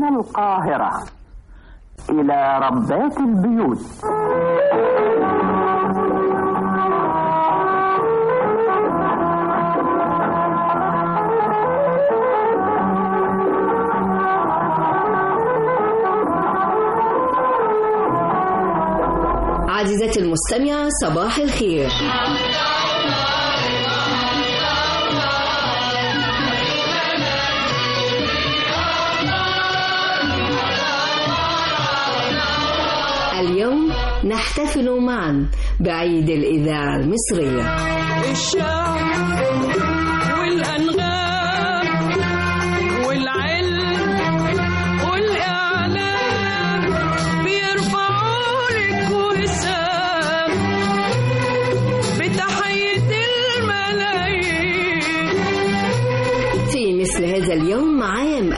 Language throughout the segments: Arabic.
من القاهرة إلى ربات البيوت. عزيزتي المستمعة، صباح الخير. اليوم نحتفل معا بعيد الإذاعة المصرية. الشعب والأنغام والعلم والإعلام بيرفعوا لك وسام بتحية الملايين. في مثل هذا اليوم عام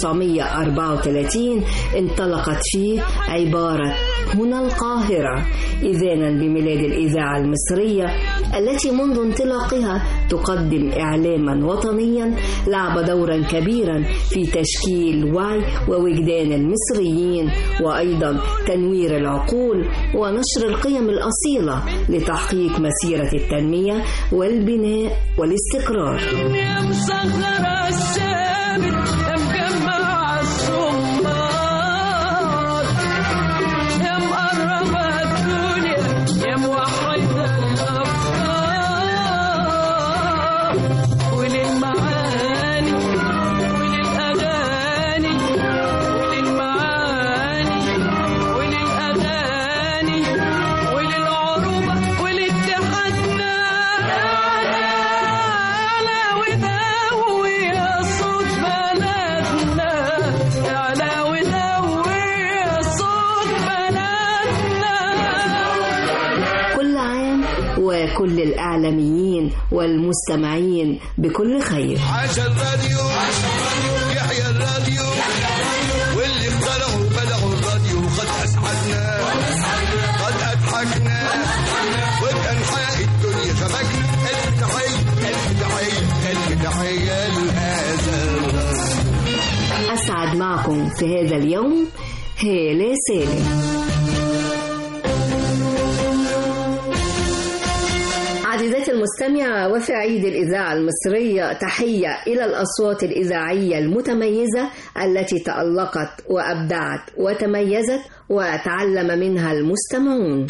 1934 انطلقت فيه عبارة هنا القاهرة إذانا بميلاد الإذاعة المصرية التي منذ انطلاقها تقدم إعلاما وطنيا لعب دورا كبيرا في تشكيل وعي ووجدان المصريين، وأيضا تنوير العقول ونشر القيم الأصيلة لتحقيق مسيرة التنمية والبناء والاستقرار. وكل الإعلاميين والمستمعين بكل خير. عاش الراديو يحيى الراديو واللي اخترعوا بلعوا الراديو قد أسعدنا قد أضحكنا وبأنحاء الدنيا شبكنا. ألف تحية لهذا أسعد معكم في هذا اليوم هالة سالم. عزيزتي المستمعة، وفي عيد الإذاعة المصرية تحية إلى الأصوات الإذاعية المتميزة التي تألقت وأبدعت وتميزت وتعلم منها المستمعون.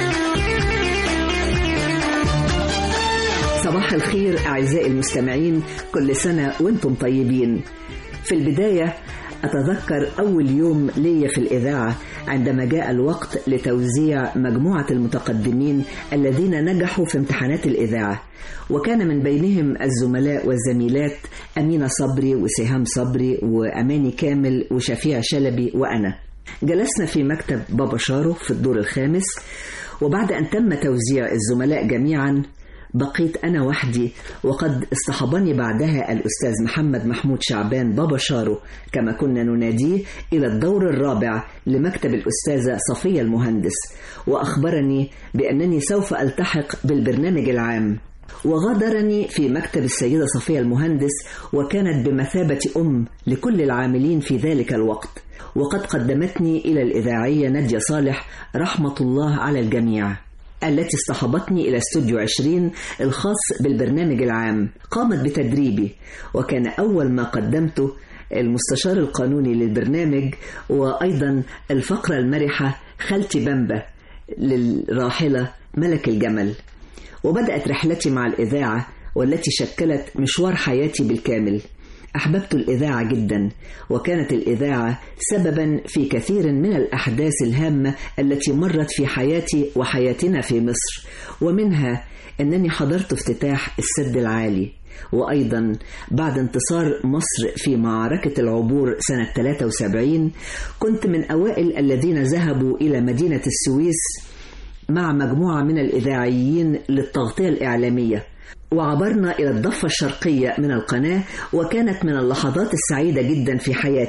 صباح الخير أعزائي المستمعين، كل سنة وانتم طيبين. في البداية أتذكر أول يوم لي في الإذاعة عندما جاء الوقت لتوزيع مجموعة المتقدمين الذين نجحوا في امتحانات الإذاعة، وكان من بينهم الزملاء والزميلات أمينة صبري وسهام صبري وأماني كامل وشفيع شلبي وأنا. جلسنا في مكتب بابا شارو في الدور الخامس، وبعد أن تم توزيع الزملاء جميعا بقيت أنا وحدي، وقد اصطحبني بعدها الأستاذ محمد محمود شعبان بابا شارو كما كنا نناديه إلى الدور الرابع لمكتب الأستاذة صفية المهندس، وأخبرني بأنني سوف ألتحق بالبرنامج العام، وغادرني في مكتب السيدة صفية المهندس، وكانت بمثابة أم لكل العاملين في ذلك الوقت، وقد قدمتني إلى الإذاعية نادية صالح رحمة الله على الجميع التي اصطحبتني إلى استوديو 20 الخاص بالبرنامج العام. قامت بتدريبي، وكان أول ما قدمته المستشار القانوني للبرنامج، وأيضا الفقرة المرحة خالتي بامبا للراحلة ملك الجمل. وبدأت رحلتي مع الإذاعة والتي شكلت مشوار حياتي بالكامل. أحببت الإذاعة جدا، وكانت الإذاعة سببا في كثير من الأحداث الهامة التي مرت في حياتي وحياتنا في مصر، ومنها أنني حضرت افتتاح السد العالي، وأيضا بعد انتصار مصر في معركة العبور سنة 73 كنت من أوائل الذين ذهبوا إلى مدينة السويس مع مجموعة من الإذاعيين للتغطية الإعلامية، وعبرنا إلى الضفة الشرقية من القناة، وكانت من اللحظات السعيدة جدا في حياتي،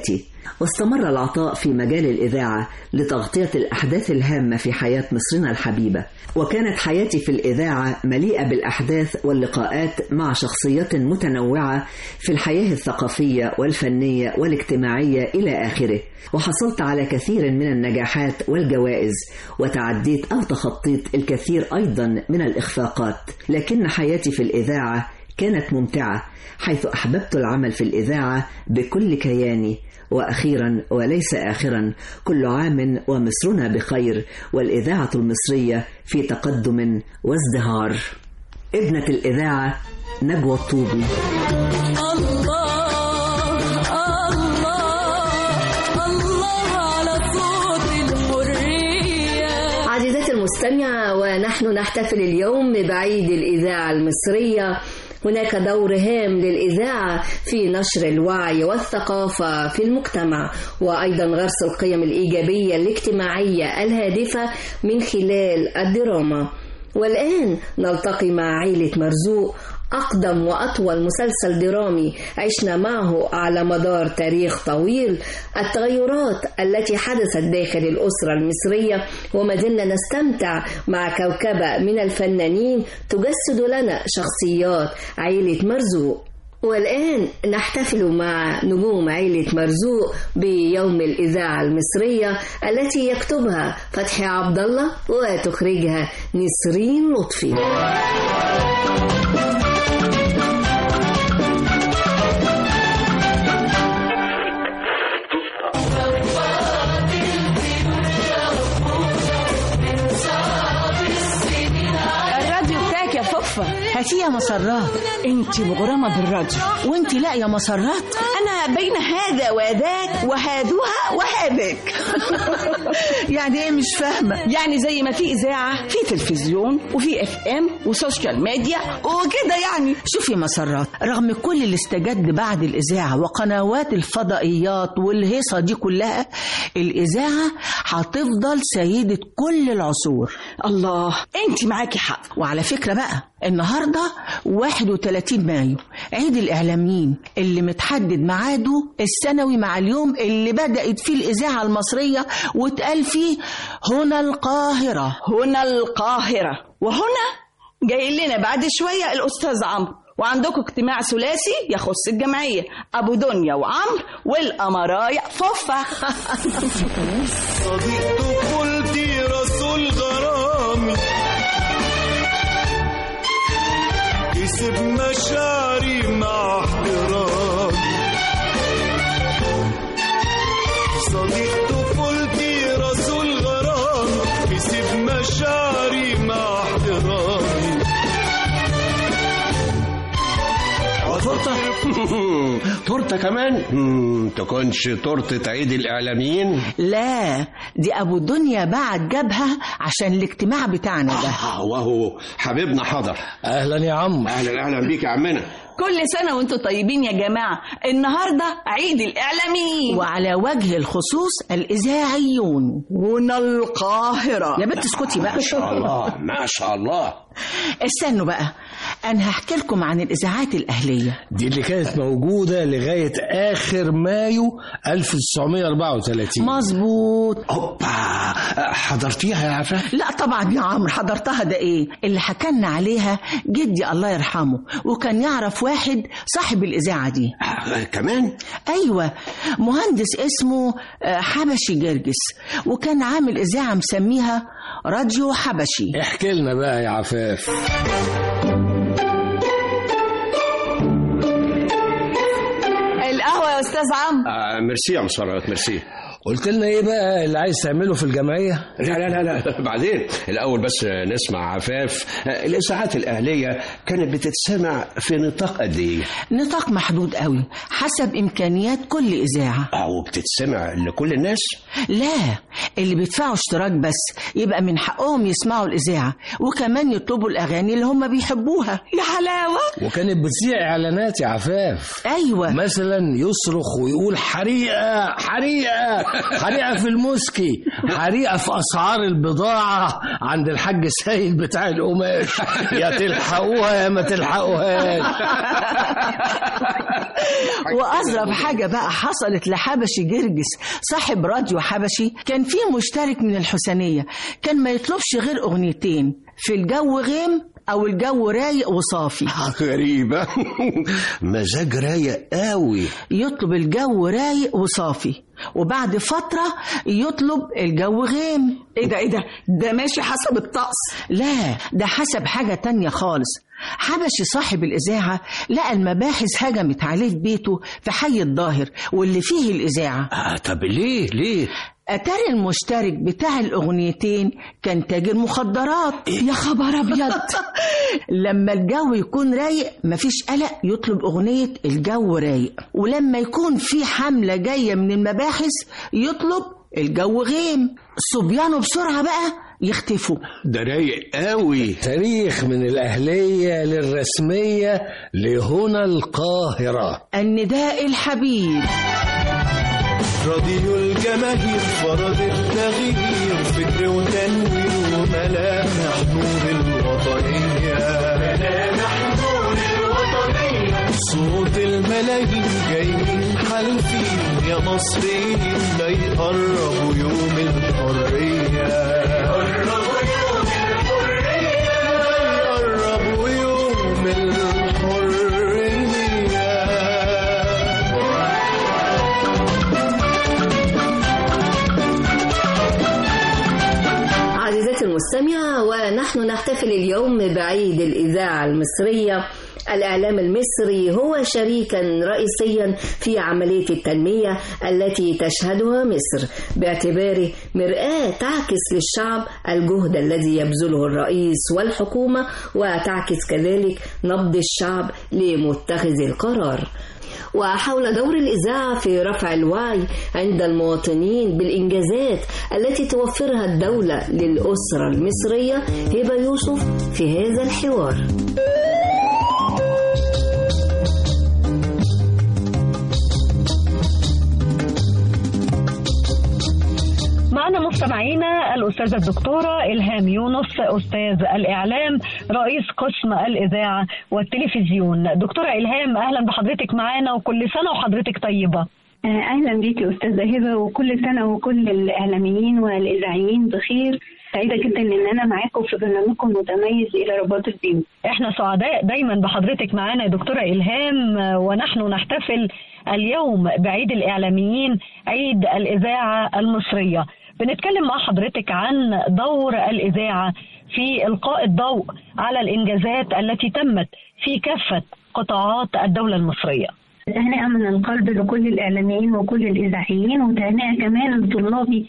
واستمر العطاء في مجال الإذاعة لتغطية الأحداث الهامة في حياة مصرنا الحبيبة. وكانت حياتي في الإذاعة مليئة بالأحداث واللقاءات مع شخصيات متنوعة في الحياة الثقافية والفنية والاجتماعية إلى آخره، وحصلت على كثير من النجاحات والجوائز، وتعديت أو تخطيت الكثير أيضا من الإخفاقات. لكن حياتي في الإذاعة كانت ممتعة، حيث أحببت العمل في الإذاعة بكل كياني. وأخيرا وليس آخرا، كل عام ومصرنا بخير، والإذاعة المصرية في تقدم وازدهار. ابنة الإذاعة نجوى الطوبي. عزيزاتي المستمعة، ونحن نحتفل اليوم بعيد الإذاعة المصرية. هناك دور هام للإذاعة في نشر الوعي والثقافة في المجتمع، وأيضا غرس القيم الإيجابية الاجتماعية الهادفة من خلال الدراما. والآن نلتقي مع عائلة مرزوق، أقدم وأطول مسلسل درامي عشنا معه على مدار تاريخ طويل. التغيرات التي حدثت داخل الأسرة المصرية، وما زلنا نستمتع مع كوكبة من الفنانين تجسد لنا شخصيات عائلة مرزوق. والآن نحتفل مع نجوم عائلة مرزوق بيوم الإذاعة المصرية التي يكتبها فتحي عبد الله وتخرجها نسرين لطفي. هاتي يا مسرات، انت مغرمة بالراديو وانت لا يا مسرات. انا بين هذا وذاك وهذوها وهذاك. يعني ايه مش فاهمة؟ يعني زي ما في اذاعة في تلفزيون وفي FM وسوشيال ميديا وكده. يعني شوفي مسرات، رغم كل اللي استجد بعد الاذاعة وقنوات الفضائيات والهيصة دي كلها، الاذاعة هتفضل سيدة كل العصور. الله، انت معاكي حق. وعلى فكرة بقى، النهاردة 31 مايو عيد الإعلاميين اللي متحدد ميعاده السنوي مع اليوم اللي بدأت فيه الإذاعة المصرية واتقال فيه هنا القاهرة. هنا القاهرة. وهنا جاي لنا بعد شوية الأستاذ عمرو، وعندكم اجتماع ثلاثي يخص الجمعية، أبو دنيا وعمرو والأمرايا فوفة. صديق طفولتي رسول غرامي، كسب مشاعري مع احترامي. صديق طفولتي رسول غرامي، كسب مشاعري مع احترامي. تورته كمان؟ تكونش تورته عيد الاعلاميين؟ لا، دي ابو دنيا بعد جابها عشان الاجتماع بتاعنا ده. وهو حبيبنا حضر. اهلا يا عم. اهلا بيك يا عمنا. كل سنة وانتم طيبين يا جماعة. النهاردة عيد الإعلاميين، وعلى وجه الخصوص الإذاعيون. هنا القاهرة. يا بنت اسكتي بقى. ما شاء الله ما شاء الله. استنوا بقى، أنا هحكي لكم عن الإذاعات الأهلية دي اللي كانت موجودة لغاية آخر مايو 1934. مظبوط. أوبا، حضرتيها يا عفاف؟ لا طبعا يا عمرو، حضرتها. ده إيه اللي حكلنا عليها جدي الله يرحمه، وكان يعرف واحد صاحب الإذاعة دي. كمان؟ أيوة، مهندس اسمه حبشي جرجس، وكان عامل إذاعة مسميها راديو حبشي. احكي لنا بقى يا عفاف. القهوة يا أستاذ عم. ميرسي يا مسرات، ميرسي. قلت لنا ايه بقى اللي عايز تعمله في الجمعية؟ لا بعدين. الأول بس نسمع عفاف. الإذاعات الأهلية كانت بتتسمع في نطاق قد إيه؟ نطاق محدود قوي حسب إمكانيات كل إذاعة. وبتتسمع لكل الناس؟ لا، اللي بيدفعوا اشتراك بس يبقى من حقهم يسمعوا الإذاعة، وكمان يطلبوا الأغاني اللي هم بيحبوها. يا حلاوة. وكانت بتذيع إعلانات يا عفاف. أيوة، مثلا يصرخ ويقول حريقة حريقة حريقة في المسكي، حريقة في أسعار البضاعة عند الحاج سيد بتاع القماش، يا تلحقوها يا ما تلحقوهاش. وأظرف حاجة بقى حصلت لحبشي جرجس صاحب راديو حبشي. كان فيه مشترك من الحسينية كان ما يطلبش غير أغنيتين، في الجو غيم أو الجو رايق وصافي. غريبة. مزاج رايق قوي. يطلب الجو رايق وصافي وبعد فترة يطلب الجو غيم. ايه ده ماشي حسب الطقس؟ لا، ده حسب حاجة تانية خالص. حبشي صاحب الإذاعة لقى المباحث هجمت عليه في بيته في حي الظاهر واللي فيه الإذاعة. طب ليه؟ أتاري المشترك بتاع الأغنيتين كان تاجر مخدرات. يا خبر أبيض. لما الجو يكون رايق مفيش قلق يطلب أغنية الجو رايق، ولما يكون في حملة جاية من المباحث يطلب الجو غيم. صبيانه بسرعة بقى يختفوا. ده رايق قوي. تاريخ من الأهلية للرسمية لهنا القاهرة. النداء الحبيب. راديو الجماهير فرض التغيير، فكر وتنوير وملامح نور الوطنية. صوت الملايين جايين حالفين يا مصريين، لا يقربوا يوم الحرية. يقربوا يوم الحرية. عزيزتي المستمعة، ونحن نحتفل اليوم بعيد الإذاعة المصرية. الإعلام المصري هو شريكا رئيسيا في عملية التنمية التي تشهدها مصر، باعتباره مرآة تعكس للشعب الجهد الذي يبذله الرئيس والحكومة، وتعكس كذلك نبض الشعب لمتخذ القرار. وحول دور الإذاعة في رفع الوعي عند المواطنين بالإنجازات التي توفرها الدولة للأسرة المصرية، هبة يوسف في هذا الحوار. معنا مستمعينا الأستاذة الدكتورة إلهام يونس، أستاذ الإعلام رئيس قسم الإذاعة والتلفزيون. دكتورة إلهام، أهلا بحضرتك معنا وكل سنة وحضرتك طيبة. أهلا بيكي أستاذة هبة، وكل سنة وكل الإعلاميين والإذاعيين بخير. سعيدة جدا إن أنا معاكم في برنامجكم متميز إلى رباط البيوت. إحنا سعداء دايما بحضرتك معنا يا دكتورة إلهام، ونحن نحتفل اليوم بعيد الإعلاميين، عيد الإذاعة المصرية. بنتكلم مع حضرتك عن دور الإذاعة في إلقاء الضوء على الإنجازات التي تمت في كافة قطاعات الدولة المصرية. تهنئة من القلب لكل الإعلاميين وكل الإذاعيين، وتهنئة كمان لطلابي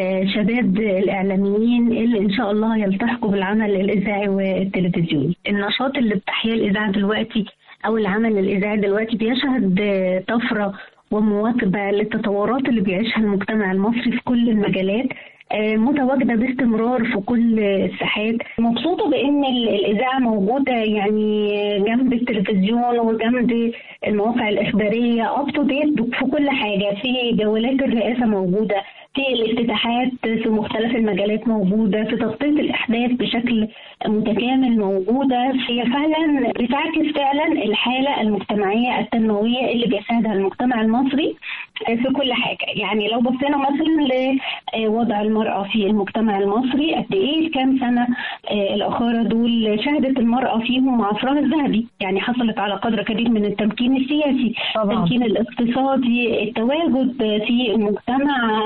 شباب الإعلاميين اللي إن شاء الله يلتحقوا بالعمل الإذاعي والتلفزيوني. النشاط اللي بتحياه الإذاعة دلوقتي أو العمل الإذاعي دلوقتي بيشهد طفرة ومواكبة للتطورات اللي بيعيشها المجتمع المصري في كل المجالات، متواجدة باستمرار في كل الساحات. مبسوطة بأن الإذاعة موجودة يعني جنب التلفزيون وجنب المواقع الإخبارية أب تو ديت في كل حاجة. في جولات الرئاسة موجودة، في الافتتاحات في مختلف المجالات موجودة، في تغطية الأحداث بشكل متكامل موجودة. هي فعلا بتعكس فعلا الحالة المجتمعية التنموية اللي بيشهدها المجتمع المصري في كل حاجة. يعني لو بصينا مثلا لوضع المرأة في المجتمع المصري، قد ايه كام سنة الأخيرة دول شهدت المرأة فيهم عصرها الذهبي، يعني حصلت على قدر كبير من التمكين السياسي، التمكين الاقتصادي، التواجد في المجتمع،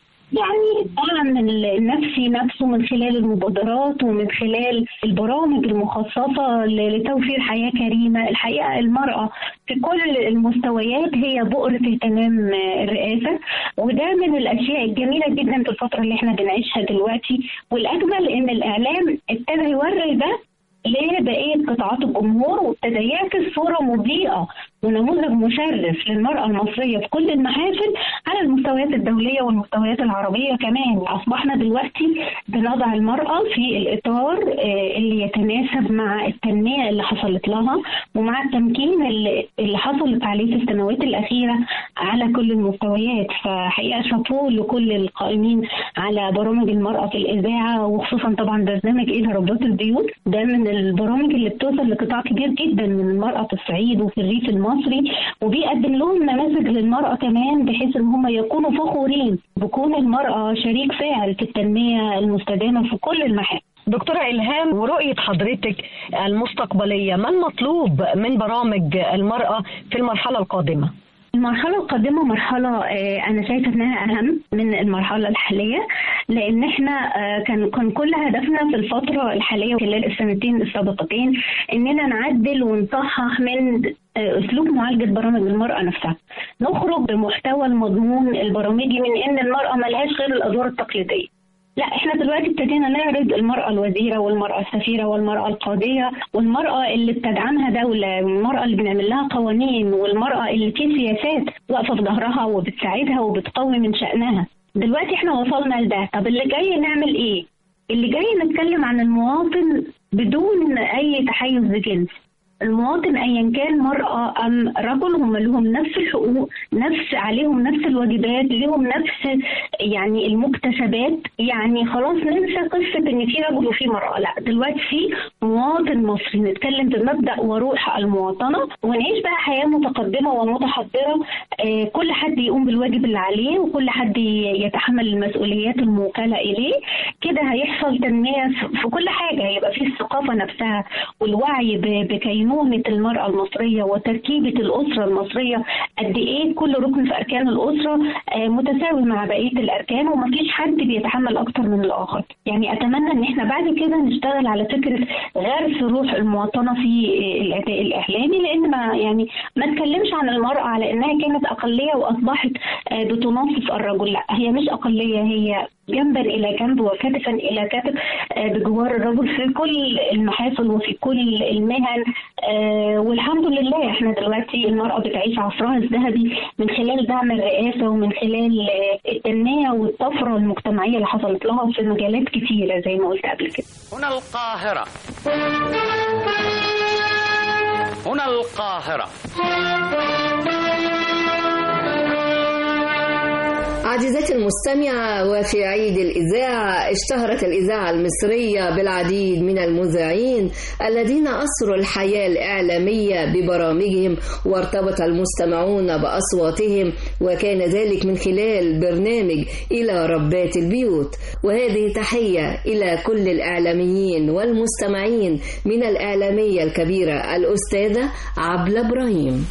يعني الدعم النفسي نفسه من خلال المبادرات ومن خلال البرامج المخصصة لتوفير حياة كريمة. الحقيقة المرأة في كل المستويات هي بؤرة اهتمام الرئاسة، وده من الأشياء الجميلة جدا في الفترة اللي احنا بنعيشها دلوقتي. والأجمل إن الإعلام ابتدى يوري ده لبقية قطاعات الجمهور، وابتدى يعكس صورة مضيئة ونموذج مشرف للمرأة المصرية في كل المحافل على المستويات الدولية والمستويات العربية كمان. أصبحنا دلوقتي بنضع المرأة في الإطار اللي يتناسب مع التنمية اللي حصلت لها ومع التمكين اللي حصلت عليه في السنوات الأخيرة على كل المستويات. فحقيقة شابوه لكل القائمين على برامج المرأة في الإذاعة، وخصوصا طبعا برنامج إلى رباط البيوت. ده من البرامج اللي بتوصل لقطاع كبير جدا من المرأة في الصعيد وفي الريف المصري المصري، وبيقدم لهم نماذج للمرأة كمان بحيث ان هم يكونوا فخورين بكون المرأة شريك فاعل في التنمية المستدامة في كل المحافل. دكتورة إلهام، ورؤية حضرتك المستقبلية، ما المطلوب من برامج المرأة في المرحلة القادمة؟ المرحلة القادمة مرحلة أنا شايفة إنها أهم من المرحلة الحالية، لأن إحنا كان كل هدفنا في الفترة الحالية خلال السنتين السابقتين إننا نعدل ونصحح من أسلوب معالجة برامج المرأة نفسها، نخرج بمحتوى المضمون البرامجي من إن المرأة ملهاش غير الأدوار التقليدية. لا، احنا دلوقتي ابتدينا نعرض المرأة الوزيرة والمرأة السفيرة والمرأة القاضية والمرأة اللي بتدعمها دولة والمرأة اللي بنعمل لها قوانين والمرأة اللي في سياسات واقفة في ظهرها وبتساعدها وبتقوي من شأنها. دلوقتي احنا وصلنا لده، طب اللي جاي نعمل ايه؟ اللي جاي نتكلم عن المواطن بدون اي تحيز لجنس. المواطن ايا كان مرأة ام رجل هم لهم نفس الحقوق، عليهم نفس الواجبات، لهم نفس يعني المكتسبات. يعني خلاص ننسى قصة ان في رجل وفي مرأة، لا دلوقتي في مواطن مصري، نتكلم بمبدأ وروح المواطنة ونعيش بقى حياة متقدمة ومتحضرة. كل حد يقوم بالواجب اللي عليه وكل حد يتحمل المسؤوليات الموكلة اليه. كده هيحصل تنمية في كل حاجة، هيبقى في الثقافة نفسها والوعي بكينونة المرأة المصرية وتركيبة الأسرة المصرية، قد إيه كل ركن في أركان الأسرة متساوي مع بقية الأركان ومفيش حد بيتحمل أكتر من الآخر. يعني أتمنى إن إحنا بعد كده نشتغل على فكرة غرس روح المواطنة في الأداء الإعلامي، لأن ما نتكلمش عن المرأة على إنها كانت أقلية وأصبحت بتناصف الرجل. لا، هي مش أقلية، هي جنبا إلى جنب وكتفا إلى كتف بجوار الرجل في كل المحافل وفي كل المهن. والحمد لله احنا دلوقتي المرأة بتعيش عصرها الذهبي من خلال دعم الرئاسة ومن خلال التنمية والطفرة المجتمعية اللي حصلت لها في مجالات كثيرة زي ما قلت قبل كده. هنا القاهرة، هنا القاهرة. عزيزتي المستمعة، وفي عيد الإذاعة اشتهرت الإذاعة المصرية بالعديد من المذيعين الذين أسروا الحياة الإعلامية ببرامجهم وارتبط المستمعون بأصواتهم، وكان ذلك من خلال برنامج إلى ربات البيوت. وهذه تحية إلى كل الإعلاميين والمستمعين، من الإعلامية الكبيرة الأستاذة عبلة إبراهيم.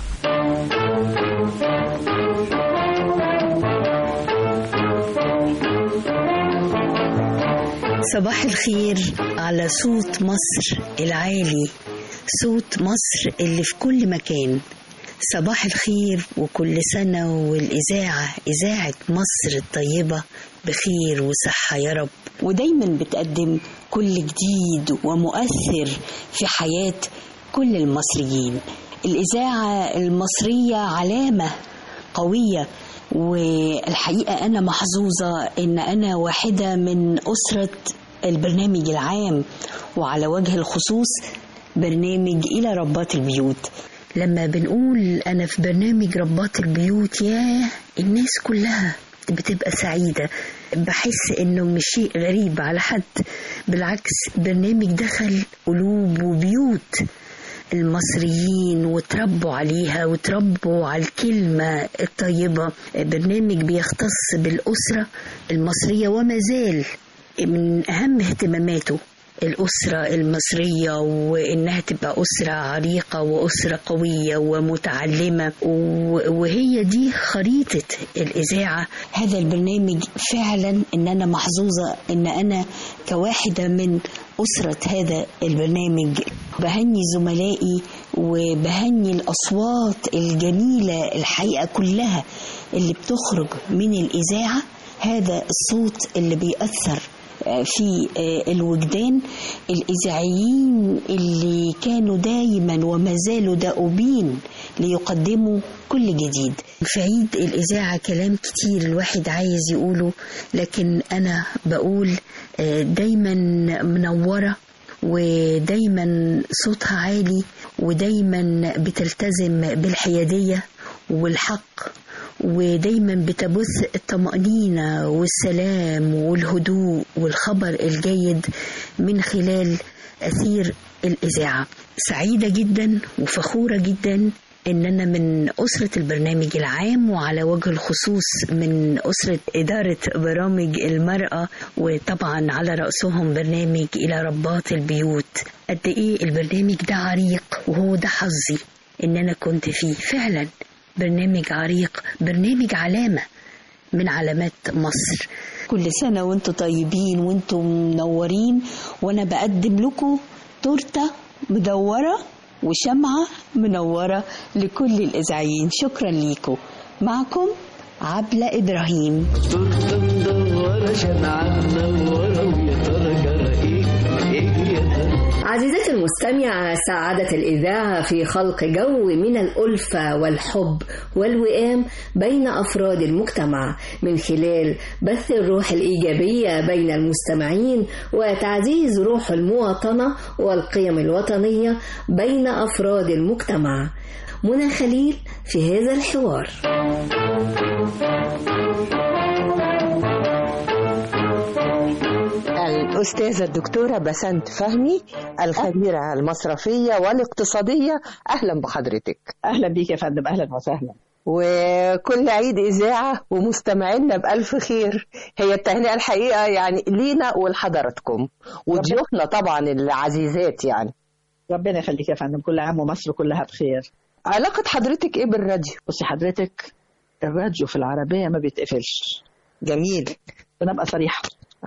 صباح الخير على صوت مصر العالي، صوت مصر اللي في كل مكان. صباح الخير وكل سنة والإذاعة، إذاعة مصر الطيبة بخير وصحة يا رب، ودايما بتقدم كل جديد ومؤثر في حياة كل المصريين. الإذاعة المصرية علامة قوية، والحقيقة أنا محظوظة إن أنا واحدة من أسرة البرنامج العام، وعلى وجه الخصوص برنامج إلى ربات البيوت. لما بنقول أنا في برنامج ربات البيوت، يا الناس كلها بتبقى سعيدة. بحس إنه مش شيء غريب على حد، بالعكس برنامج دخل قلوب وبيوت المصريين وتربوا عليها وتربوا على الكلمة الطيبة. برنامج بيختص بالأسرة المصرية، وما زال من أهم اهتماماته الأسرة المصرية، وإنها تبقى أسرة عريقة وأسرة قوية ومتعلمة، وهي دي خريطة الإذاعة. هذا البرنامج فعلا إن أنا محظوظة إن أنا كواحدة من أسرة هذا البرنامج. بهني زملائي وبهني الأصوات الجميلة الحقيقة كلها اللي بتخرج من الإذاعة. هذا الصوت اللي بيأثر في الوجدان. الإذاعيين اللي كانوا دايما وما زالوا دؤوبين ليقدموا كل جديد. في عيد الإذاعة كلام كتير الواحد عايز يقوله، لكن أنا بقول دايما منورة، ودايما صوتها عالي، ودايما بتلتزم بالحيادية والحق، ودايما بتبث الطمأنينة والسلام والهدوء والخبر الجيد من خلال أثير الإذاعة. سعيدة جدا وفخورة جدا إن أنا من أسرة البرنامج العام، وعلى وجه الخصوص من أسرة إدارة برامج المرأة، وطبعا على رأسهم برنامج إلى ربات البيوت. قد إيه البرنامج ده عريق، وهو ده حظي إن أنا كنت فيه فعلا. برنامج عريق، برنامج علامة من علامات مصر. كل سنة وانتم طيبين وانتم منورين، وانا بقدم لكم تورتة مدورة وشمعة منورة لكل الإذاعيين. شكرا ليكم. معكم عبلة إبراهيم. تورتة مدورة شمعة منورة ويا ترى جرى ايه يا ترى. عزيزتي المستمعة، سعادة الإذاعة في خلق جو من الألفة والحب والوئام بين أفراد المجتمع من خلال بث الروح الإيجابية بين المستمعين وتعزيز روح المواطنة والقيم الوطنية بين أفراد المجتمع. منى خليل في هذا الحوار. الأستاذة الدكتورة بسنت فهمي، الخبيرة المصرفية والاقتصادية، أهلا بحضرتك. أهلا بيك يا فندم. أهلا وسهلا. وكل عيد إذاعة ومستمعينا بألف خير. هي التهنئة الحقيقة يعني لينا ولحضراتكم وضيوفنا طبعا العزيزات. يعني ربنا يخليك يا فندم، كل عام ومصر كلها بخير. علاقة حضرتك إيه بالراديو؟ بصي حضرتك، الراديو في العربية ما بيتقفلش. جميل. بنبقى صريحة.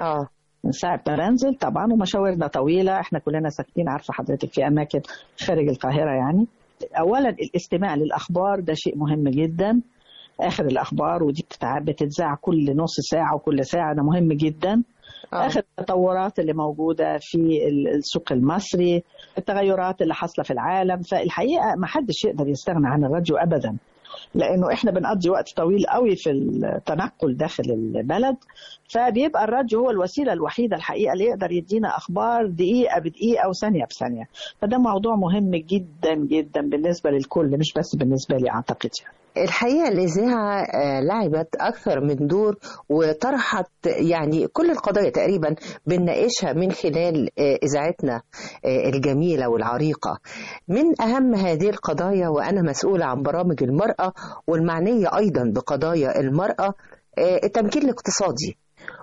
من ساعة ما بنزل طبعا، ومشاورنا طويلة، احنا كلنا ساكتين عارفة حضرتك في أماكن خارج القاهرة. يعني أولا الاستماع للأخبار ده شيء مهم جدا. آخر الأخبار ودي بتتذاع كل نص ساعة وكل ساعة، ده مهم جدا. آخر التطورات اللي موجودة في السوق المصري، التغيرات اللي حاصلة في العالم. فالحقيقة ما حدش يقدر يستغنى عن الراديو أبدا، لأنه إحنا بنقضي وقت طويل قوي في التنقل داخل البلد، فبيبقى الراديو هو الوسيلة الوحيدة الحقيقة اللي يقدر يدينا أخبار دقيقة بدقيقة وثانية بثانية. فده موضوع مهم جدا جدا بالنسبة للكل، مش بس بالنسبة لي أعتقد. الحقيقة الإذاعة لعبت أكثر من دور وطرحت يعني كل القضايا تقريبا بنناقشها من خلال إذاعتنا الجميلة والعريقة. من أهم هذه القضايا، وأنا مسؤولة عن برامج المرأة والمعنية أيضا بقضايا المرأة، التمكين الاقتصادي.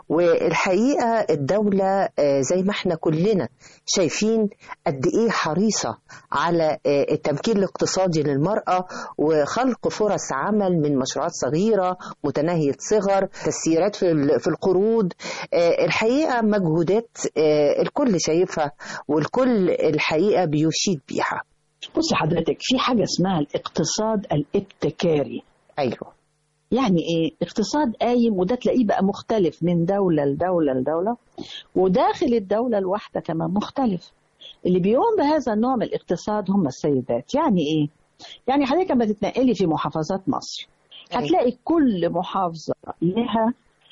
والحقيقة الدولة زي ما احنا كلنا شايفين قد ايه حريصة على التمكين الاقتصادي للمرأة وخلق فرص عمل من مشروعات صغيرة متناهية صغر، تسييرات في القروض. الحقيقة مجهودات الكل شايفها والكل الحقيقة بيشيد بيها. بصي حضرتك، في حاجة اسمها الاقتصاد الابتكاري. أيوه. يعني ايه؟ اقتصاد قايم، وده تلاقيه بقى مختلف من دولة لدولة لدولة، وداخل الدولة الواحدة كمان مختلف. اللي بيقوم بهذا النوع من الاقتصاد هم السيدات. يعني ايه؟ يعني حضرتك لما تتنقلي في محافظات مصر هتلاقي كل محافظة لها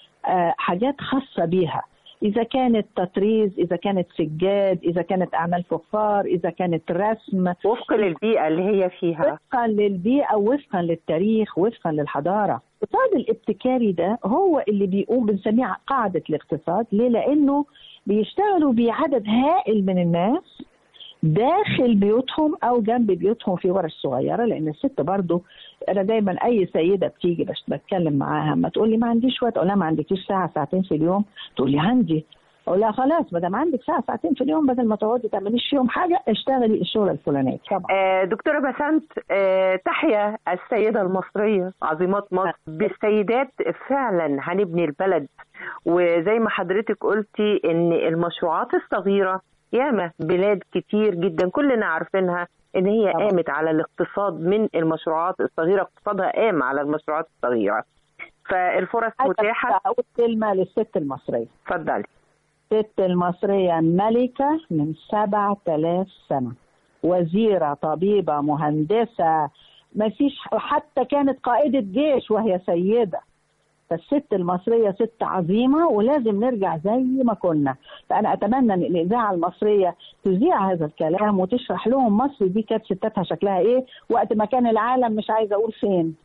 حاجات خاصة بيها، إذا كانت تطريز، إذا كانت سجاد، إذا كانت أعمال فخار، إذا كانت رسم، وفقا للبيئة اللي هي فيها، وفقا للبيئة، وفقا للتاريخ، وفقا للحضارة. الاقتصاد الابتكاري ده هو اللي بيقوم، بنسميه قاعدة الاقتصاد. ليه؟ لأنه بيشتغلوا بعدد هائل من الناس داخل بيوتهم أو جنب بيوتهم في ورش صغيرة. لأن الست برضو، أنا دايما أي سيدة بتيجي بتكلم معاها ما تقول لي ما عنديش وقت، أقول لها ما عندكيش ساعة ساعتين في اليوم؟ تقول لي عندي. أقول لها خلاص ما دام عندك ساعة ساعتين في اليوم، بدل ما تقعدي تعمليش فيهم حاجة، اشتغلي الشغل الفلاني. طبعا. دكتورة بسنت، تحيا السيدة المصرية، عظيمات مصر. بالسيدات فعلا هنبني البلد. وزي ما حضرتك قلتي ان المشروعات الصغيرة ياما بلاد كتير جدا كلنا عارفينها ان هي قامت على الاقتصاد من المشروعات الصغيرة، اقتصادها قام على المشروعات الصغيرة. فالفرص متاحة. أول كلمة للست المصرية. اتفضلي. الست المصرية ملكة من 7000 سنة، وزيرة، طبيبة، مهندسة، ما فيش، حتى كانت قائدة جيش وهي سيدة. فالست المصرية ست عظيمة، ولازم نرجع زي ما كنا. فأنا أتمنى أن الإذاعة المصرية تذيع هذا الكلام وتشرح لهم مصر دي كانت ستاتها شكلها إيه وقت ما كان العالم مش عايزة أقول فين.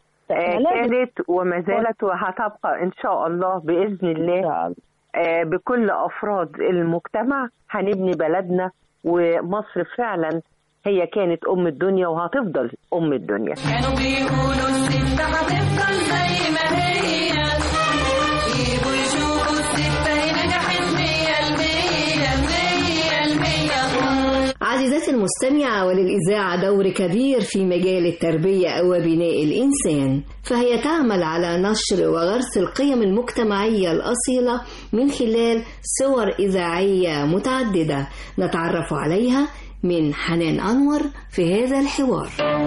كانت وما زالت وهتبقى إن شاء الله بإذن الله. بكل أفراد المجتمع هنبني بلدنا، ومصر فعلا هي كانت أم الدنيا وهتفضل أم الدنيا. كانوا بيقولوا الست هتفضل زي ما هي، يجوا يشوفوا الست نجحت 100%. عزيزاتي المستمعة، وللإذاعة دور كبير في مجال التربية وبناء الإنسان، فهي تعمل على نشر وغرس القيم المجتمعية الأصيلة من خلال صور إذاعية متعددة نتعرف عليها من حنان أنور في هذا الحوار.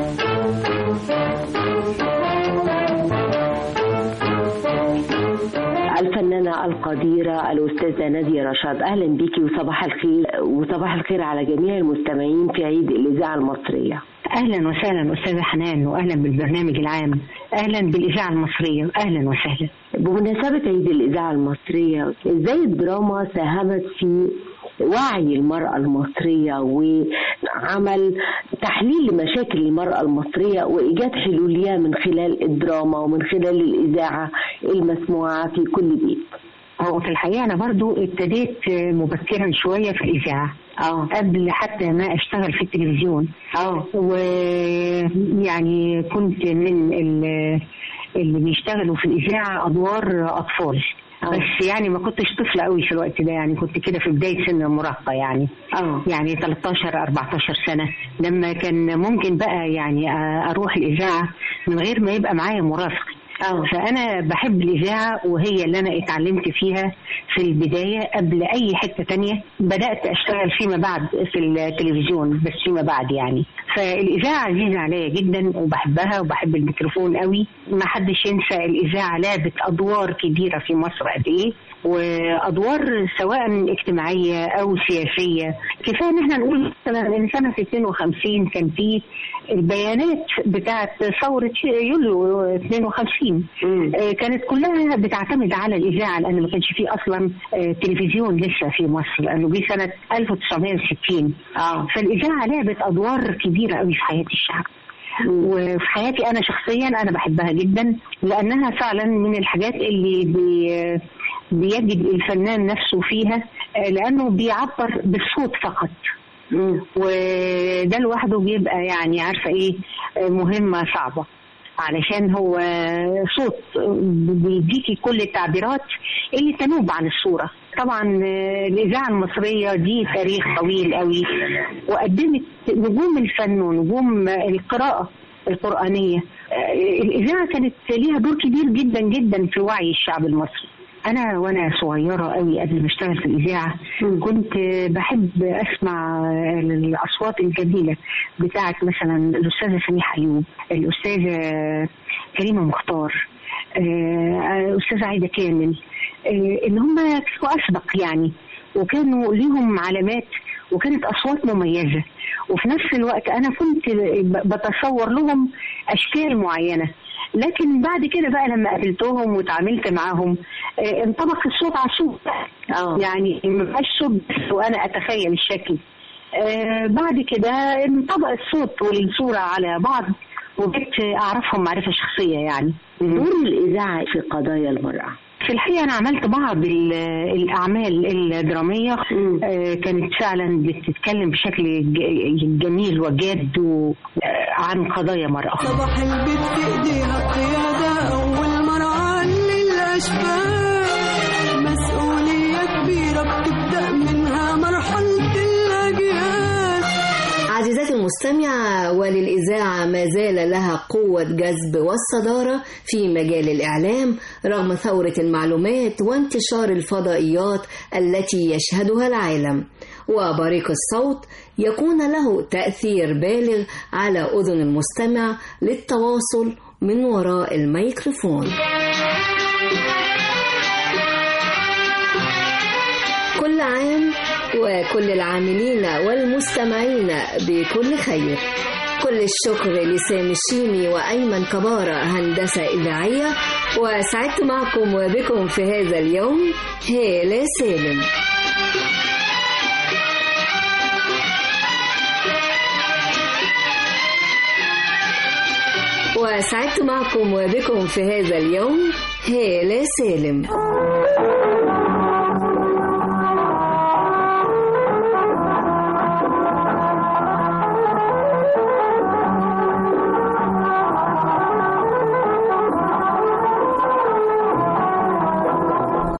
الفنانة القديرة الأستاذة نادية رشاد، أهلا بيكي وصباح الخير، وصباح الخير على جميع المستمعين في عيد الإذاعة المصرية. أهلا وسهلا أستاذة حنان، وأهلا بالبرنامج العام، أهلا بالإذاعة المصرية، أهلا وسهلا. بمناسبة عيد الإذاعة المصرية، إزاي الدراما ساهمت في وعي المرأة المصرية وعمل تحليل لمشاكل المرأة المصرية وإيجاد حلول ليها من خلال الدراما ومن خلال الإذاعة المسموعة في كل بيت؟ هو في الحقيقة أنا برضو ابتديت مبكرا شوية في الإذاعة قبل حتى ما أشتغل في التلفزيون. ويعني كنت من اللي بيشتغلوا في الإذاعة أدوار أطفال. بس يعني ما كنتش طفلة قوي في الوقت ده، يعني كنت كده في بداية سن المراهقة يعني. يعني 13-14 سنة، لما كان ممكن بقى يعني أروح الإذاعة من غير ما يبقى معايا مرافق. فأنا بحب الإذاعة، وهي اللي أنا اتعلمت فيها في البداية قبل أي حتة تانية. بدأت أشتغل فيما بعد في التلفزيون، بس فيما بعد يعني. فالإذاعة عزيزة عليا جدا وبحبها وبحب الميكروفون قوي. ما حدش ينسى الإذاعة لعبت أدوار كبيرة في مصر قد إيه، وأدوار سواء اجتماعية أو سياسية. كفاية إن احنا نقول مثلا إن سنة 52 كان في البيانات بتاعت ثورة يوليو 52 كانت كلها بتعتمد على الإذاعة، لأن ما كانش فيه أصلا تلفزيون لسه في مصر، لأنه جه سنة 1960. فالإذاعة لعبت أدوار كبيرة قوي في حياة الشعب، وفي حياتي أنا شخصيا أنا بحبها جدا، لأنها فعلا من الحاجات اللي بيجد الفنان نفسه فيها، لأنه بيعبر بالصوت فقط. وده لوحده بيبقى يعني عارفة ايه مهمة صعبة، علشان هو صوت بيديكي كل التعبيرات اللي تنوب عن الصورة. طبعا الإذاعة المصرية دي تاريخ طويل قوي، وقدمت نجوم الفن ونجوم القراءة القرآنية. الإذاعة كانت ليها دور كبير جدا جدا في وعي الشعب المصري. أنا وأنا صغيرة قوي قبل ما أشتغل في الإذاعة كنت بحب أسمع الأصوات الجميلة بتاعت مثلا الأستاذة سميحة أيوب، الأستاذة كريمة مختار، الأستاذة عايدة كامل، اللي هم كانوا أسبق يعني، وكانوا ليهم علامات وكانت أصوات مميزة. وفي نفس الوقت أنا كنت بتصور لهم أشكال معينة، لكن بعد كده بقى لما قابلتهم وتعاملت معاهم انطبق الصوت على الصوت. يعني ما بقاش صوت بس وانا اتخيل الشكل. بعد كده انطبق الصوت والصورة على بعض، وبقيت اعرفهم معرفة شخصية يعني. دور الإذاعة في قضايا المرأة، في الحقيقة أنا عملت بعض الأعمال الدرامية كانت فعلا بتتكلم بشكل جميل وجاد عن قضايا مرأة. صباح البيت في إيديها القيادة، أول مرة للأشباه، مسؤولية كبيرة بتبدأ منها مرحلة الأجيال. عزيزاتي المستمعة، وللإذاعة ما زال لها قوة جذب والصدارة في مجال الإعلام رغم ثورة المعلومات وانتشار الفضائيات التي يشهدها العالم، وبريق الصوت يكون له تأثير بالغ على أذن المستمع للتواصل من وراء الميكروفون. كل عام وكل العاملين والمستمعين بكل خير. كل الشكر لسامي الشيمي وأيمن كبارة هندسة إذاعية، وسعدت معكم وبكم في هذا اليوم هالة سالم. وسعدت معكم وبكم في هذا اليوم هالة سالم.